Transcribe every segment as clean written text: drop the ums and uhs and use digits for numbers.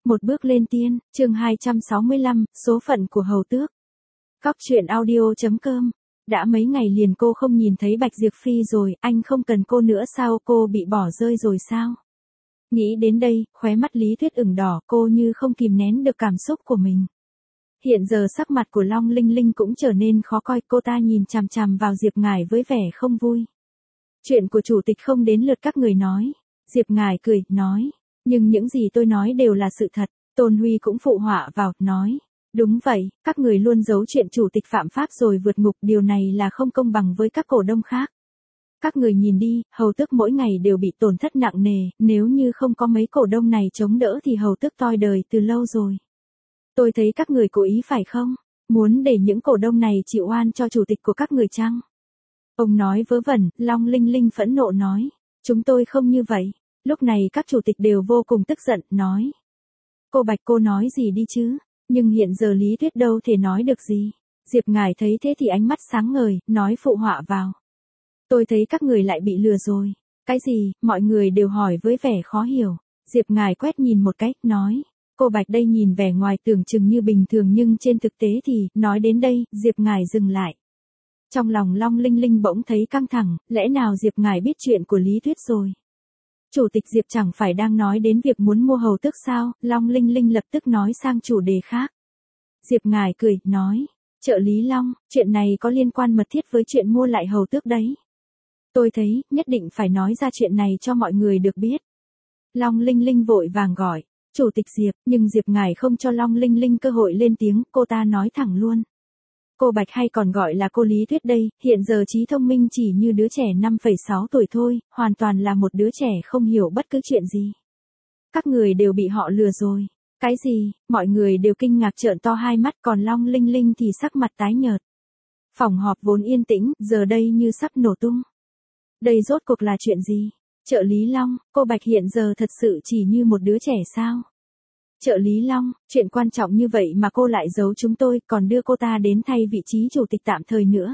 Một bước lên tiên, chương 265, số phận của hầu tước. Cóc truyện audio.com. Đã mấy ngày liền cô không nhìn thấy Bạch Diệp Phi rồi, anh không cần cô nữa sao, cô bị bỏ rơi rồi sao? Nghĩ đến đây, khóe mắt Lý Tuyết ửng đỏ, cô như không kìm nén được cảm xúc của mình. Hiện giờ sắc mặt của Long Linh Linh cũng trở nên khó coi, cô ta nhìn chằm chằm vào Diệp Ngải với vẻ không vui. Chuyện của chủ tịch không đến lượt các người nói. Diệp Ngải cười, nói. Nhưng những gì tôi nói đều là sự thật. Tôn Huy cũng phụ họa vào, nói. Đúng vậy, các người luôn giấu chuyện chủ tịch phạm pháp rồi vượt ngục, điều này là không công bằng với các cổ đông khác. Các người nhìn đi, hầu tước mỗi ngày đều bị tổn thất nặng nề, nếu như không có mấy cổ đông này chống đỡ thì hầu tước toi đời từ lâu rồi. Tôi thấy các người cố ý phải không? Muốn để những cổ đông này chịu oan cho chủ tịch của các người chăng? Ông nói vớ vẩn, Long Linh Linh phẫn nộ nói. Chúng tôi không như vậy. Lúc này các chủ tịch đều vô cùng tức giận, nói. Cô Bạch cô nói gì đi chứ? Nhưng hiện giờ Lý Tuyết đâu thể nói được gì. Diệp Ngải thấy thế thì ánh mắt sáng ngời, nói phụ họa vào. Tôi thấy các người lại bị lừa rồi. Cái gì? Mọi người đều hỏi với vẻ khó hiểu. Diệp Ngải quét nhìn một cái, nói. Cô Bạch đây nhìn vẻ ngoài tưởng chừng như bình thường nhưng trên thực tế thì, nói đến đây, Diệp Ngải dừng lại. Trong lòng Long Linh Linh bỗng thấy căng thẳng, lẽ nào Diệp Ngải biết chuyện của Lý Tuyết rồi? Chủ tịch Diệp chẳng phải đang nói đến việc muốn mua hầu tước sao? Long Linh Linh lập tức nói sang chủ đề khác. Diệp Ngải cười, nói, trợ lý Long, chuyện này có liên quan mật thiết với chuyện mua lại hầu tước đấy. Tôi thấy, nhất định phải nói ra chuyện này cho mọi người được biết. Long Linh Linh vội vàng gọi, chủ tịch Diệp, nhưng Diệp Ngải không cho Long Linh Linh cơ hội lên tiếng, cô ta nói thẳng luôn. Cô Bạch hay còn gọi là cô Lý Tuyết đây, hiện giờ trí thông minh chỉ như đứa trẻ 5,6 tuổi thôi, hoàn toàn là một đứa trẻ không hiểu bất cứ chuyện gì. Các người đều bị họ lừa rồi. Cái gì? Mọi người đều kinh ngạc trợn to hai mắt, còn Long Linh Linh thì sắc mặt tái nhợt. Phòng họp vốn yên tĩnh, giờ đây như sắp nổ tung. Đây rốt cuộc là chuyện gì? Trợ lý Long, cô Bạch hiện giờ thật sự chỉ như một đứa trẻ sao? Trợ lý Long, chuyện quan trọng như vậy mà cô lại giấu chúng tôi, còn đưa cô ta đến thay vị trí chủ tịch tạm thời nữa.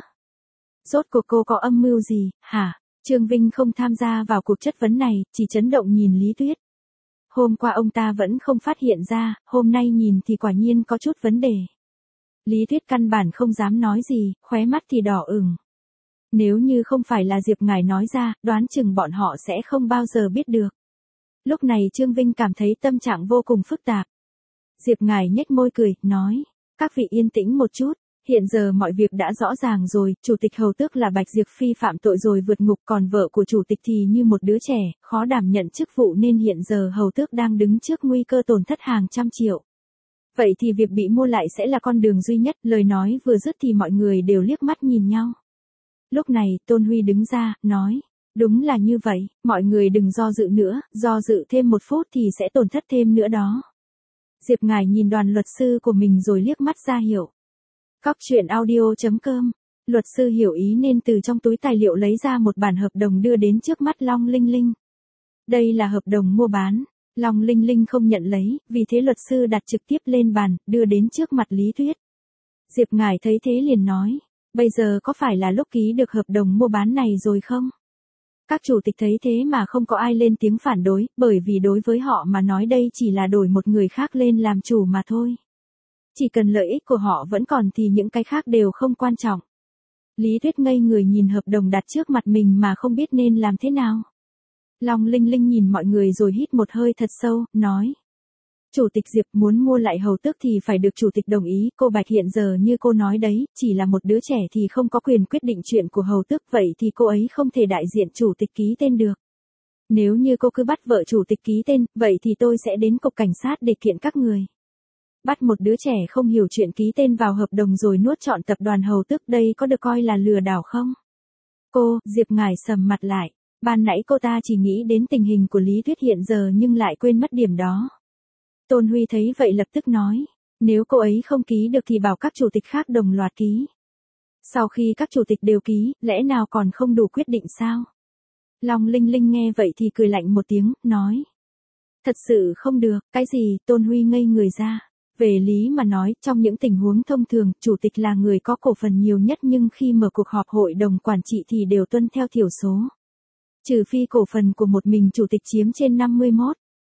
Rốt cuộc cô có âm mưu gì, hả? Trương Vinh không tham gia vào cuộc chất vấn này, chỉ chấn động nhìn Lý Tuyết. Hôm qua ông ta vẫn không phát hiện ra, hôm nay nhìn thì quả nhiên có chút vấn đề. Lý Tuyết căn bản không dám nói gì, khóe mắt thì đỏ ửng. Nếu như không phải là Diệp Ngải nói ra, đoán chừng bọn họ sẽ không bao giờ biết được. Lúc này Trương Vinh cảm thấy tâm trạng vô cùng phức tạp. Diệp Ngải nhếch môi cười, nói, các vị yên tĩnh một chút, hiện giờ mọi việc đã rõ ràng rồi, chủ tịch hầu tước là Bạch Diệp Phi phạm tội rồi vượt ngục, còn vợ của chủ tịch thì như một đứa trẻ, khó đảm nhận chức vụ nên hiện giờ hầu tước đang đứng trước nguy cơ tổn thất hàng trăm triệu. Vậy thì việc bị mua lại sẽ là con đường duy nhất, lời nói vừa dứt thì mọi người đều liếc mắt nhìn nhau. Lúc này, Tôn Huy đứng ra, nói. Đúng là như vậy, mọi người đừng do dự nữa, do dự thêm một phút thì sẽ tổn thất thêm nữa đó. Diệp Ngải nhìn đoàn luật sư của mình rồi liếc mắt ra hiệu. Cóc truyện audio.com. Luật sư hiểu ý nên từ trong túi tài liệu lấy ra một bản hợp đồng đưa đến trước mắt Long Linh Linh. Đây là hợp đồng mua bán. Long Linh Linh không nhận lấy, vì thế luật sư đặt trực tiếp lên bàn, đưa đến trước mặt Lý Tuyết. Diệp Ngải thấy thế liền nói. Bây giờ có phải là lúc ký được hợp đồng mua bán này rồi không? Các chủ tịch thấy thế mà không có ai lên tiếng phản đối, bởi vì đối với họ mà nói đây chỉ là đổi một người khác lên làm chủ mà thôi. Chỉ cần lợi ích của họ vẫn còn thì những cái khác đều không quan trọng. Lý Tuyết ngây người nhìn hợp đồng đặt trước mặt mình mà không biết nên làm thế nào. Long Linh Linh nhìn mọi người rồi hít một hơi thật sâu, nói. Chủ tịch Diệp muốn mua lại hầu tước thì phải được chủ tịch đồng ý, cô Bạch hiện giờ như cô nói đấy, chỉ là một đứa trẻ thì không có quyền quyết định chuyện của hầu tước, vậy thì cô ấy không thể đại diện chủ tịch ký tên được. Nếu như cô cứ bắt vợ chủ tịch ký tên, vậy thì tôi sẽ đến cục cảnh sát để kiện các người. Bắt một đứa trẻ không hiểu chuyện ký tên vào hợp đồng rồi nuốt trọn tập đoàn hầu tước, đây có được coi là lừa đảo không? Cô, Diệp Ngải sầm mặt lại, ban nãy cô ta chỉ nghĩ đến tình hình của Lý Tuyết hiện giờ nhưng lại quên mất điểm đó. Tôn Huy thấy vậy lập tức nói, nếu cô ấy không ký được thì bảo các chủ tịch khác đồng loạt ký. Sau khi các chủ tịch đều ký, lẽ nào còn không đủ quyết định sao? Long Linh Linh nghe vậy thì cười lạnh một tiếng, nói. Thật sự không được, cái gì? Tôn Huy ngây người ra. Về lý mà nói, trong những tình huống thông thường, chủ tịch là người có cổ phần nhiều nhất nhưng khi mở cuộc họp hội đồng quản trị thì đều tuân theo thiểu số. Trừ phi cổ phần của một mình chủ tịch chiếm trên 51.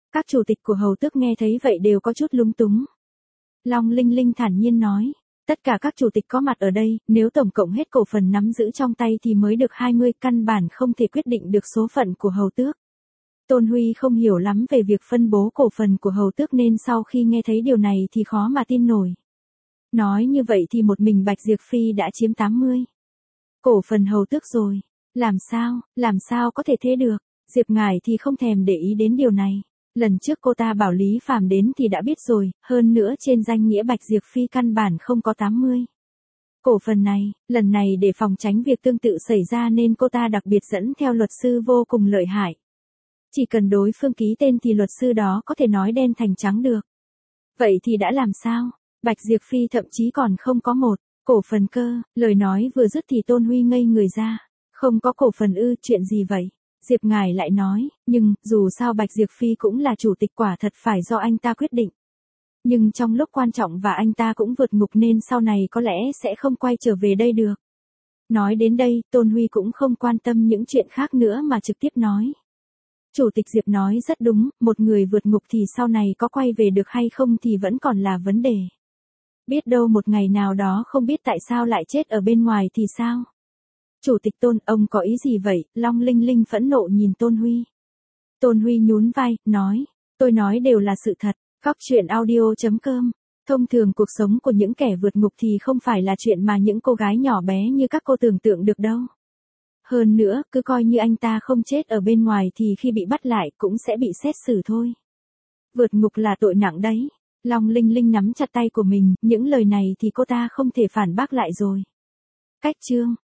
Các chủ tịch của hầu tước nghe thấy vậy đều có chút lúng túng. Long Linh Linh thản nhiên nói, tất cả các chủ tịch có mặt ở đây, nếu tổng cộng hết cổ phần nắm giữ trong tay thì mới được 20, căn bản không thể quyết định được số phận của hầu tước. Tôn Huy không hiểu lắm về việc phân bố cổ phần của hầu tước nên sau khi nghe thấy điều này thì khó mà tin nổi. Nói như vậy thì một mình Bạch Diệp Phi đã chiếm 80 cổ phần hầu tước rồi. Làm sao có thể thế được? Diệp Ngải thì không thèm để ý đến điều này. Lần trước cô ta bảo Lý Phàm đến thì đã biết rồi, hơn nữa trên danh nghĩa Bạch Diệp Phi căn bản không có 80 cổ phần này, lần này để phòng tránh việc tương tự xảy ra nên cô ta đặc biệt dẫn theo luật sư vô cùng lợi hại. Chỉ cần đối phương ký tên thì luật sư đó có thể nói đen thành trắng được. Vậy thì đã làm sao? Bạch Diệp Phi thậm chí còn không có một cổ phần cơ, lời nói vừa dứt thì Tôn Huy ngây người ra. Không có cổ phần ư, chuyện gì vậy? Diệp Ngải lại nói, nhưng, dù sao Bạch Diệp Phi cũng là chủ tịch, quả thật phải do anh ta quyết định. Nhưng trong lúc quan trọng và anh ta cũng vượt ngục nên sau này có lẽ sẽ không quay trở về đây được. Nói đến đây, Tôn Huy cũng không quan tâm những chuyện khác nữa mà trực tiếp nói. Chủ tịch Diệp nói rất đúng, một người vượt ngục thì sau này có quay về được hay không thì vẫn còn là vấn đề. Biết đâu một ngày nào đó không biết tại sao lại chết ở bên ngoài thì sao? Chủ tịch Tôn, ông có ý gì vậy? Long Linh Linh phẫn nộ nhìn Tôn Huy. Tôn Huy nhún vai, nói, tôi nói đều là sự thật. Cóc truyện audio.com. Thông thường cuộc sống của những kẻ vượt ngục thì không phải là chuyện mà những cô gái nhỏ bé như các cô tưởng tượng được đâu. Hơn nữa, cứ coi như anh ta không chết ở bên ngoài thì khi bị bắt lại cũng sẽ bị xét xử thôi. Vượt ngục là tội nặng đấy. Long Linh Linh nắm chặt tay của mình, những lời này thì cô ta không thể phản bác lại rồi. Cách chương